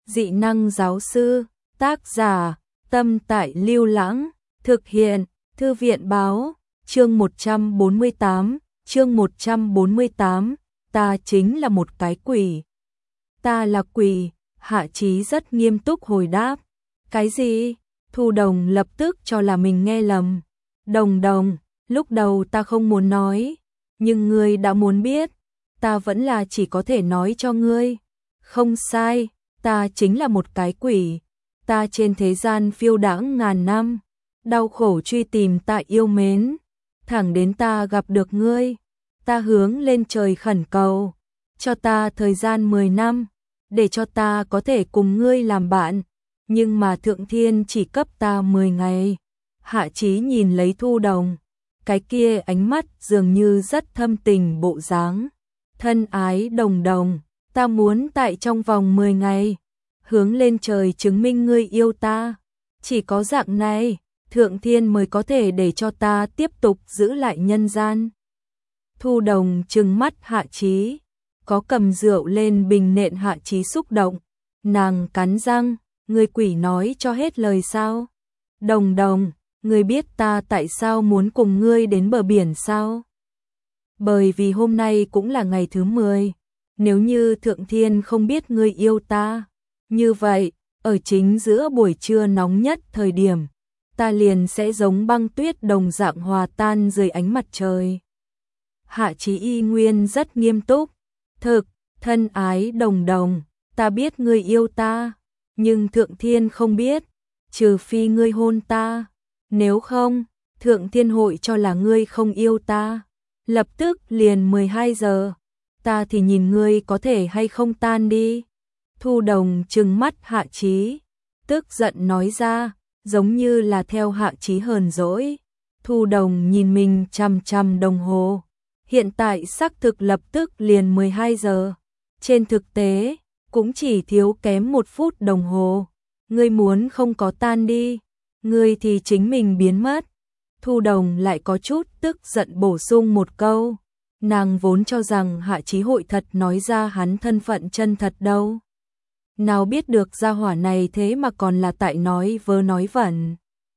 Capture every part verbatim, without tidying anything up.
Dị năng giáo sư, tác giả, Tâm Tại Lưu Lãng, thực hiện, Thư viện báo, chương một trăm bốn mươi tám, chương một trăm bốn mươi tám, ta chính là một cái quỷ. Ta là quỷ, Hạ Chí rất nghiêm túc hồi đáp. Cái gì? Thu Đồng lập tức cho là mình nghe lầm. Đồng Đồng, lúc đầu ta không muốn nói, nhưng ngươi đã muốn biết, ta vẫn là chỉ có thể nói cho ngươi. Không sai, ta chính là một cái quỷ, ta trên thế gian phiêu đãng ngàn năm, đau khổ truy tìm ta yêu mến, thẳng đến ta gặp được ngươi, ta hướng lên trời khẩn cầu, cho ta thời gian mười năm, để cho ta có thể cùng ngươi làm bạn, nhưng mà Thượng Thiên chỉ cấp ta mười ngày. Hạ Chí nhìn lấy Thu Đồng, cái kia ánh mắt dường như rất thâm tình bộ dáng. Thân ái Đồng Đồng, ta muốn tại trong vòng mười ngày, hướng lên trời chứng minh ngươi yêu ta. Chỉ có dạng này, Thượng Thiên mới có thể để cho ta tiếp tục giữ lại nhân gian. Thu Đồng trừng mắt Hạ Chí, có cầm rượu lên bình nện Hạ Chí xúc động. Nàng cắn răng, ngươi quỷ nói cho hết lời sao? Đồng Đồng, ngươi biết ta tại sao muốn cùng ngươi đến bờ biển sao? Bởi vì hôm nay cũng là ngày thứ mười. Nếu như Thượng Thiên không biết ngươi yêu ta, như vậy, ở chính giữa buổi trưa nóng nhất thời điểm, ta liền sẽ giống băng tuyết đồng dạng hòa tan dưới ánh mặt trời. Hạ Chí y nguyên rất nghiêm túc. Thực, thân ái Đồng Đồng, ta biết ngươi yêu ta, nhưng Thượng Thiên không biết, trừ phi ngươi hôn ta. Nếu không, Thượng Thiên hội cho là ngươi không yêu ta. Lập tức liền mười hai giờ, ta thì nhìn ngươi có thể hay không tan đi. Thu Đồng trừng mắt Hạ Chí, tức giận nói ra, giống như là theo Hạ Chí hờn dỗi. Thu Đồng nhìn mình chằm chằm đồng hồ, hiện tại xác thực lập tức liền mười hai giờ. Trên thực tế, cũng chỉ thiếu kém một phút đồng hồ. Ngươi muốn không có tan đi, ngươi thì chính mình biến mất. Thu Đồng lại có chút tức giận bổ sung một câu. Nàng vốn cho rằng Hạ Chí hội thật nói ra hắn thân phận chân thật đâu. Nào biết được gia hỏa này thế mà còn là tại nói vớ nói vẩn.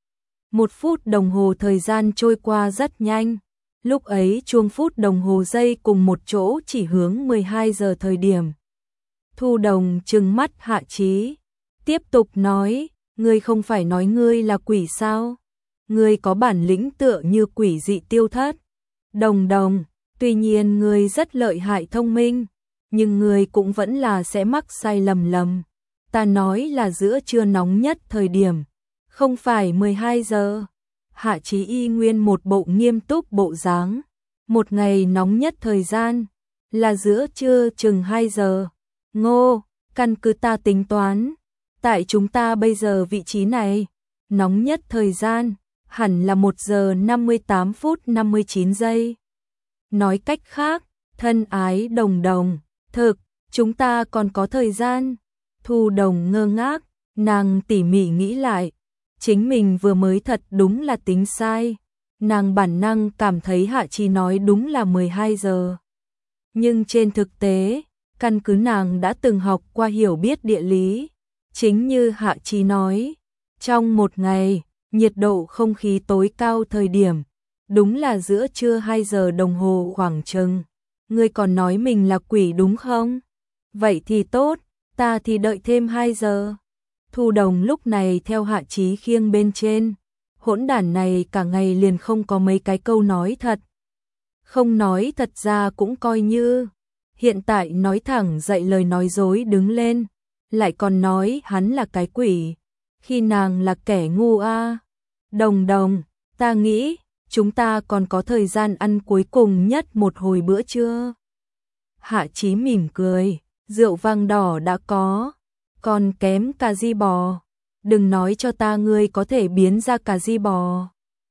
Một phút đồng hồ thời gian trôi qua rất nhanh. Lúc ấy chuông phút đồng hồ giây cùng một chỗ chỉ hướng mười hai giờ thời điểm. Thu Đồng trừng mắt Hạ Chí, tiếp tục nói, ngươi không phải nói ngươi là quỷ sao? Ngươi có bản lĩnh tựa như quỷ dị tiêu thất. Đồng Đồng, tuy nhiên ngươi rất lợi hại thông minh, nhưng ngươi cũng vẫn là sẽ mắc sai lầm lầm. Ta nói là giữa trưa nóng nhất thời điểm, không phải mười hai giờ. Hạ Chí y nguyên một bộ nghiêm túc bộ dáng. Một ngày nóng nhất thời gian là giữa trưa chừng hai giờ. Ngô, căn cứ ta tính toán, tại chúng ta bây giờ vị trí này, nóng nhất thời gian hẳn là một giờ năm mươi tám phút năm mươi chín giây. Nói cách khác, thân ái Đồng Đồng, thực, chúng ta còn có thời gian. Thu Đồng ngơ ngác, nàng tỉ mỉ nghĩ lại, chính mình vừa mới thật đúng là tính sai. Nàng bản năng cảm thấy Hạ Chí nói đúng là mười hai giờ. Nhưng trên thực tế, căn cứ nàng đã từng học qua hiểu biết địa lý, chính như Hạ Chí nói, trong một ngày, nhiệt độ không khí tối cao thời điểm, đúng là giữa trưa hai giờ đồng hồ khoảng chừng. Ngươi còn nói mình là quỷ đúng không? Vậy thì tốt, ta thì đợi thêm hai giờ. Thu Đồng lúc này theo Hạ Chí khiêng bên trên. Hỗn đản này cả ngày liền không có mấy cái câu nói thật. Không nói thật ra cũng coi như. Hiện tại nói thẳng dậy lời nói dối đứng lên. Lại còn nói hắn là cái quỷ. Khi nàng là kẻ ngu a. À. Đồng Đồng, ta nghĩ, chúng ta còn có thời gian ăn cuối cùng nhất một hồi bữa trưa. Hạ Chí mỉm cười, rượu vang đỏ đã có, còn kém cà ri bò. Đừng nói cho ta ngươi có thể biến ra cà ri bò.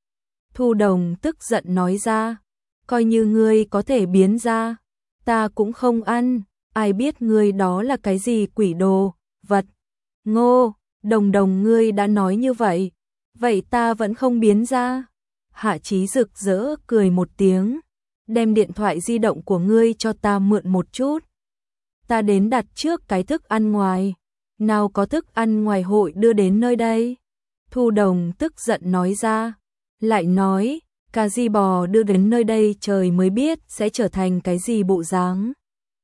Thu Đồng tức giận nói ra, coi như ngươi có thể biến ra, ta cũng không ăn, ai biết ngươi đó là cái gì quỷ đồ, vật. Ngô, Đồng Đồng ngươi đã nói như vậy, vậy ta vẫn không biến ra. Hạ Chí rực rỡ cười một tiếng, đem điện thoại di động của ngươi cho ta mượn một chút. Ta đến đặt trước cái thức ăn ngoài. nào có thức ăn ngoài hội đưa đến nơi đây. Thu Đồng tức giận nói ra, lại nói, cà ri bò đưa đến nơi đây trời mới biết sẽ trở thành cái gì bộ dáng.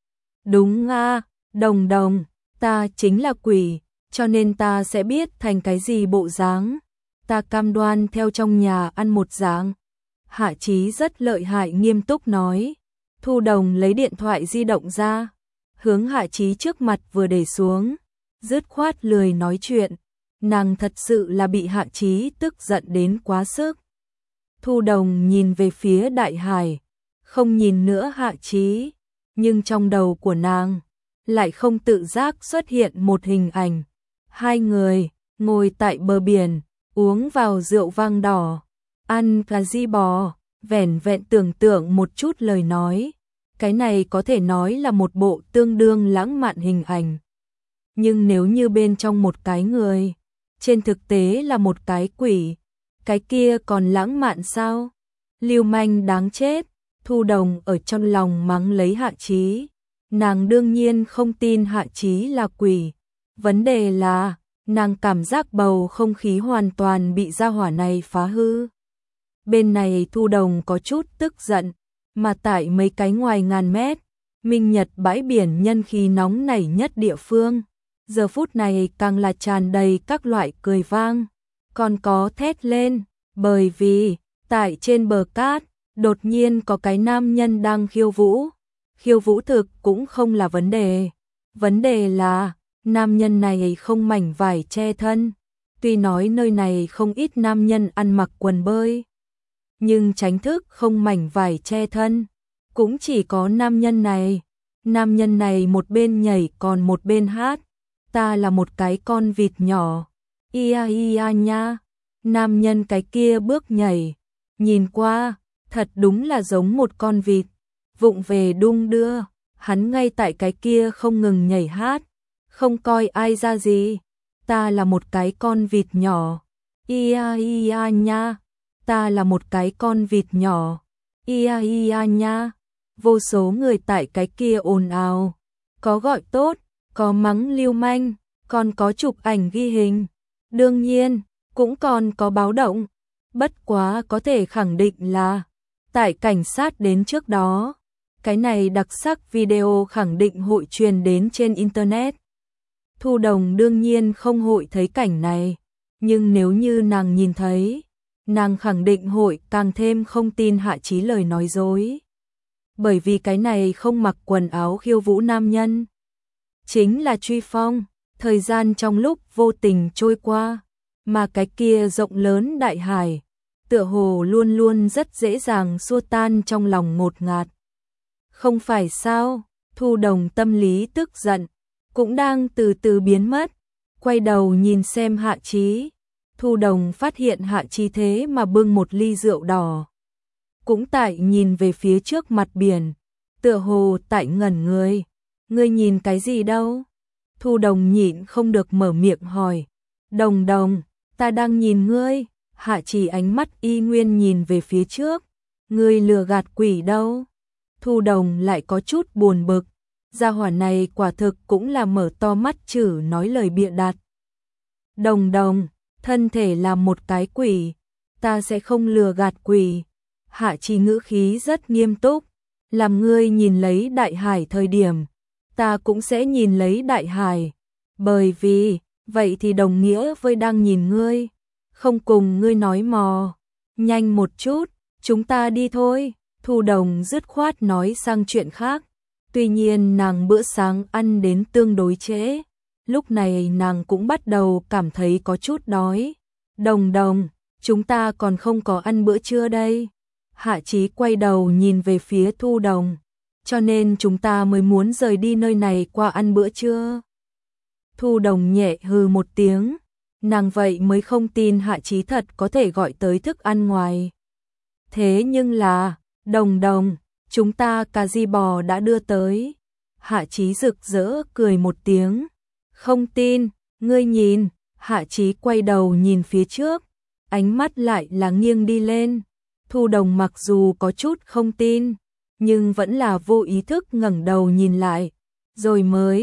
Đúng à, Đồng Đồng, ta chính là quỷ, cho nên ta sẽ biết thành cái gì bộ dáng. Ta cam đoan theo trong nhà ăn một dáng. Hạ Chí rất lợi hại nghiêm túc nói. Thu Đồng lấy điện thoại di động ra, hướng Hạ Chí trước mặt vừa để xuống, dứt khoát lười nói chuyện. Nàng thật sự là bị Hạ Chí tức giận đến quá sức. Thu Đồng nhìn về phía Đại Hải, không nhìn nữa Hạ Chí, nhưng trong đầu của nàng lại không tự giác xuất hiện một hình ảnh. Hai người ngồi tại bờ biển, uống vào rượu vang đỏ, ăn cà ri bò, vẻn vẹn tưởng tượng một chút lời nói. Cái này có thể nói là một bộ tương đương lãng mạn hình ảnh. Nhưng nếu như bên trong một cái người, trên thực tế là một cái quỷ, cái kia còn lãng mạn sao? Lưu manh đáng chết. Thu Đồng ở trong lòng mắng lấy Hạ Chí. Nàng đương nhiên không tin Hạ Chí là quỷ. Vấn đề là, nàng cảm giác bầu không khí hoàn toàn bị gia hỏa này phá hư. Bên này Thu Đồng có chút tức giận, mà tại mấy cái ngoài ngàn mét, Minh Nhật bãi biển nhân khí nóng nảy nhất địa phương. Giờ phút này càng là tràn đầy các loại cười vang, còn có thét lên, bởi vì, tại trên bờ cát, đột nhiên có cái nam nhân đang khiêu vũ. Khiêu vũ thực cũng không là vấn đề. Vấn đề là, nam nhân này không mảnh vải che thân. Tuy nói nơi này không ít nam nhân ăn mặc quần bơi, nhưng tránh thức không mảnh vải che thân. Cũng chỉ có nam nhân này. Nam nhân này một bên nhảy còn một bên hát. Ta là một cái con vịt nhỏ. Ia ia nha. Nam nhân cái kia bước nhảy. Nhìn qua, thật đúng là giống một con vịt. Vụng về đung đưa. Hắn ngay tại cái kia không ngừng nhảy hát. Không coi ai ra gì. Ta là một cái con vịt nhỏ. Ia ia nha. Ta là một cái con vịt nhỏ. Ia ia nha. Vô số người tại cái kia ồn ào. Có gọi tốt, có mắng lưu manh, còn có chụp ảnh ghi hình. Đương nhiên, cũng còn có báo động. Bất quá có thể khẳng định là, tại cảnh sát đến trước đó, cái này đặc sắc video khẳng định hội truyền đến trên Internet. Thu Đồng đương nhiên không hội thấy cảnh này, nhưng nếu như nàng nhìn thấy, nàng khẳng định hội càng thêm không tin Hạ Chí lời nói dối. Bởi vì cái này không mặc quần áo khiêu vũ nam nhân chính là Truy Phong. Thời gian trong lúc vô tình trôi qua, mà cái kia rộng lớn đại hải, tựa hồ luôn luôn rất dễ dàng xua tan trong lòng ngột ngạt. Không phải sao? Thu Đồng tâm lý tức giận, cũng đang từ từ biến mất, quay đầu nhìn xem Hạ Chí. Thu Đồng phát hiện Hạ Chí thế mà bưng một ly rượu đỏ, cũng tại nhìn về phía trước mặt biển, tựa hồ tại ngẩn người. Ngươi nhìn cái gì đâu? Thu Đồng nhịn không được mở miệng hỏi. Đồng Đồng, ta đang nhìn ngươi. Hạ Chí ánh mắt y nguyên nhìn về phía trước. Ngươi lừa gạt quỷ đâu? Thu Đồng lại có chút buồn bực. Gia hỏa này quả thực cũng là mở to mắt chử nói lời bịa đặt. Đồng Đồng, thân thể là một cái quỷ, ta sẽ không lừa gạt quỷ. Hạ Chí ngữ khí rất nghiêm túc. Làm ngươi nhìn lấy đại hải thời điểm, ta cũng sẽ nhìn lấy đại hải. Bởi vì, vậy thì đồng nghĩa với đang nhìn ngươi, không cùng ngươi nói mò. Nhanh một chút, chúng ta đi thôi. Thu Đồng dứt khoát nói sang chuyện khác. Tuy nhiên nàng bữa sáng ăn đến tương đối trễ, lúc này nàng cũng bắt đầu cảm thấy có chút đói. Đồng Đồng, chúng ta còn không có ăn bữa trưa đây. Hạ Chí quay đầu nhìn về phía Thu Đồng. Cho nên chúng ta mới muốn rời đi nơi này qua ăn bữa trưa. Thu Đồng nhẹ hừ một tiếng. Nàng vậy mới không tin Hạ Chí thật có thể gọi tới thức ăn ngoài. Thế nhưng là, Đồng Đồng, chúng ta cà ri bò đã đưa tới. Hạ Chí rực rỡ cười một tiếng. Không tin, ngươi nhìn. Hạ Chí quay đầu nhìn phía trước, ánh mắt lại là nghiêng đi lên. Thu Đồng mặc dù có chút không tin, nhưng vẫn là vô ý thức ngẩng đầu nhìn lại, rồi mới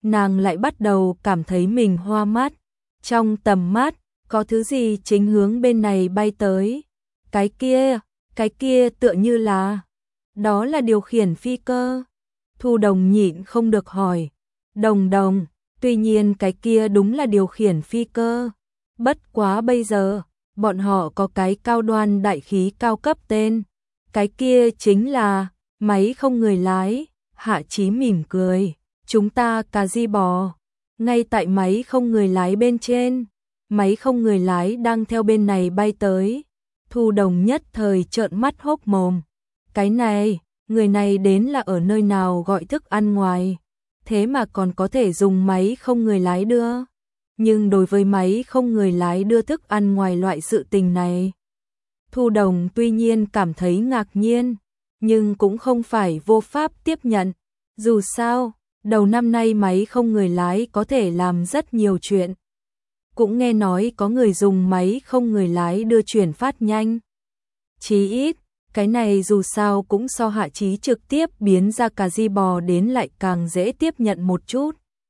nàng lại bắt đầu cảm thấy mình hoa mắt. Trong tầm mắt, có thứ gì chính hướng bên này bay tới. Cái kia, cái kia tựa như là... Đó là điều khiển phi cơ. Thu Đồng nhịn không được hỏi. Đồng Đồng, tuy nhiên cái kia đúng là điều khiển phi cơ. Bất quá bây giờ, bọn họ có cái cao đoan đại khí cao cấp tên. Cái kia chính là máy không người lái. Hạ Chí mỉm cười. Chúng ta cà di bò. Ngay tại máy không người lái bên trên. Máy không người lái đang theo bên này bay tới. Thu Đồng nhất thời trợn mắt hốc mồm. Cái này, người này đến là ở nơi nào gọi thức ăn ngoài. Thế mà còn có thể dùng máy không người lái đưa. Nhưng đối với máy không người lái đưa thức ăn ngoài loại sự tình này, Thu Đồng tuy nhiên cảm thấy ngạc nhiên, nhưng cũng không phải vô pháp tiếp nhận. Dù sao, đầu năm nay máy không người lái có thể làm rất nhiều chuyện. Cũng nghe nói có người dùng máy không người lái đưa chuyển phát nhanh. Chí ít, cái này dù sao cũng so Hạ Chí trực tiếp biến ra cà di bò đến lại càng dễ tiếp nhận một chút.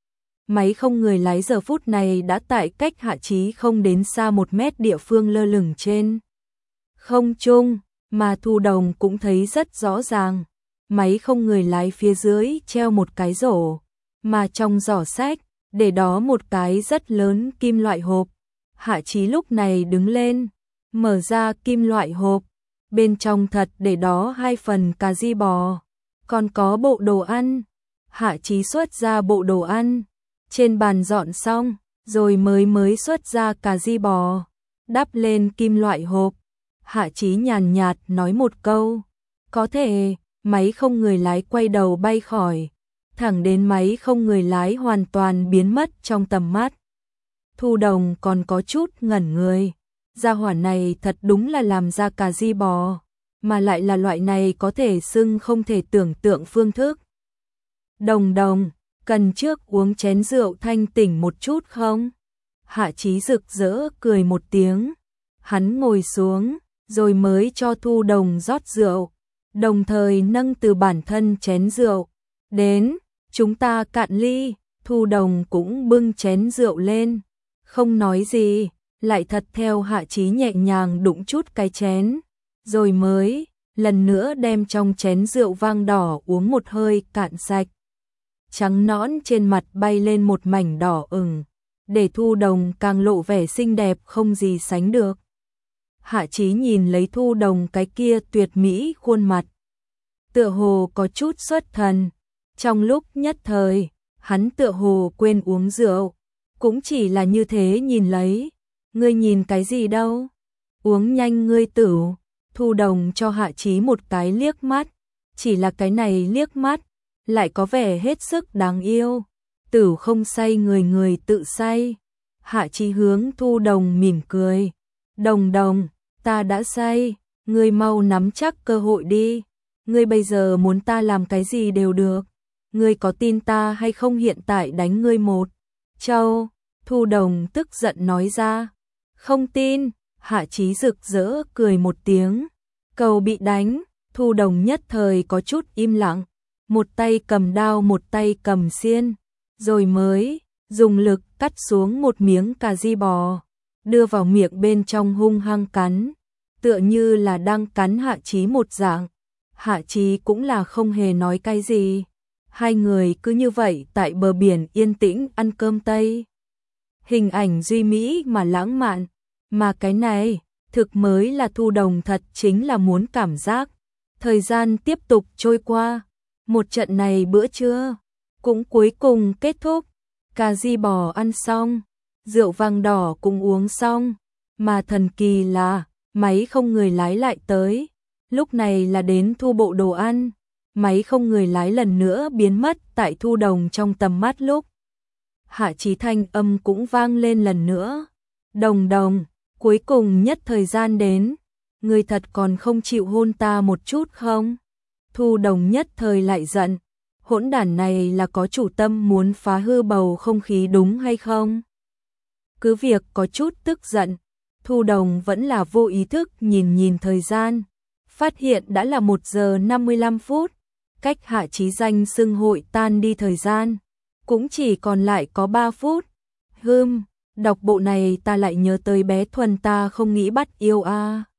Máy không người lái giờ phút này đã tại cách Hạ Chí không đến xa một mét địa phương lơ lửng trên không trung, mà Thu Đồng cũng thấy rất rõ ràng. Máy không người lái phía dưới treo một cái rổ, mà trong giỏ sách, để đó một cái rất lớn kim loại hộp. Hạ Chí lúc này đứng lên, mở ra kim loại hộp. Bên trong thật để đó hai phần cà di bò, còn có bộ đồ ăn. Hạ Chí xuất ra bộ đồ ăn, trên bàn dọn xong, rồi mới mới xuất ra cà di bò, đắp lên kim loại hộp. Hạ Chí nhàn nhạt nói một câu, có thể. Máy không người lái quay đầu bay khỏi, thẳng đến máy không người lái hoàn toàn biến mất trong tầm mắt. Thu Đồng còn có chút ngẩn người. Gia hỏa này thật đúng là làm ra cà di bò, mà lại là loại này có thể xưng không thể tưởng tượng phương thức. Đồng Đồng, cần trước uống chén rượu thanh tỉnh một chút không? Hạ Chí rực rỡ cười một tiếng. Hắn ngồi xuống, rồi mới cho Thu Đồng rót rượu, đồng thời nâng từ bản thân chén rượu. Đến, chúng ta cạn ly. Thu Đồng cũng bưng chén rượu lên, không nói gì, lại thật theo Hạ Chí nhẹ nhàng đụng chút cái chén, rồi mới lần nữa đem trong chén rượu vang đỏ uống một hơi cạn sạch. Trắng nõn trên mặt bay lên một mảnh đỏ ửng, để Thu Đồng càng lộ vẻ xinh đẹp không gì sánh được. Hạ Chí nhìn lấy Thu Đồng cái kia tuyệt mỹ khuôn mặt, tựa hồ có chút xuất thần. Trong lúc nhất thời, hắn tựa hồ quên uống rượu, cũng chỉ là như thế nhìn lấy. Ngươi nhìn cái gì đâu? Uống nhanh ngươi tửu. Thu Đồng cho Hạ Chí một cái liếc mắt, chỉ là cái này liếc mắt, lại có vẻ hết sức đáng yêu. Tửu không say người người tự say. Hạ Chí hướng Thu Đồng mỉm cười. Đồng Đồng, ta đã say, ngươi mau nắm chắc cơ hội đi. Ngươi bây giờ muốn ta làm cái gì đều được. Ngươi có tin ta hay không hiện tại đánh ngươi một châu? Thu Đồng tức giận nói ra. Không tin. Hạ Chí rực rỡ cười một tiếng. Cầu bị đánh. Thu Đồng nhất thời có chút im lặng, một tay cầm đao một tay cầm xiên, rồi mới dùng lực cắt xuống một miếng cà ri bò, đưa vào miệng bên trong hung hăng cắn, tựa như là đang cắn Hạ Chí một dạng. Hạ Chí cũng là không hề nói cái gì. Hai người cứ như vậy tại bờ biển yên tĩnh ăn cơm Tây. Hình ảnh duy mỹ mà lãng mạn, mà cái này thực mới là Thu Đồng thật chính là muốn cảm giác. Thời gian tiếp tục trôi qua, một trận này bữa trưa cũng cuối cùng kết thúc. Cà ri bò ăn xong, rượu vang đỏ cũng uống xong, mà thần kỳ là máy không người lái lại tới. Lúc này là đến thu bộ đồ ăn, máy không người lái lần nữa biến mất tại Thu Đồng trong tầm mắt lúc. Hạ Chí thanh âm cũng vang lên lần nữa. Đồng Đồng, cuối cùng nhất thời gian đến, người thật còn không chịu hôn ta một chút không? Thu Đồng nhất thời lại giận, hỗn đản này là có chủ tâm muốn phá hư bầu không khí đúng hay không? Cứ việc có chút tức giận, Thu Đồng vẫn là vô ý thức nhìn nhìn thời gian, phát hiện đã là một giờ năm mươi lăm phút, cách Hạ Chí danh xưng hội tan đi thời gian, cũng chỉ còn lại có ba phút. Hừm, đọc bộ này ta lại nhớ tới bé Thuần ta không nghĩ bắt yêu a. À.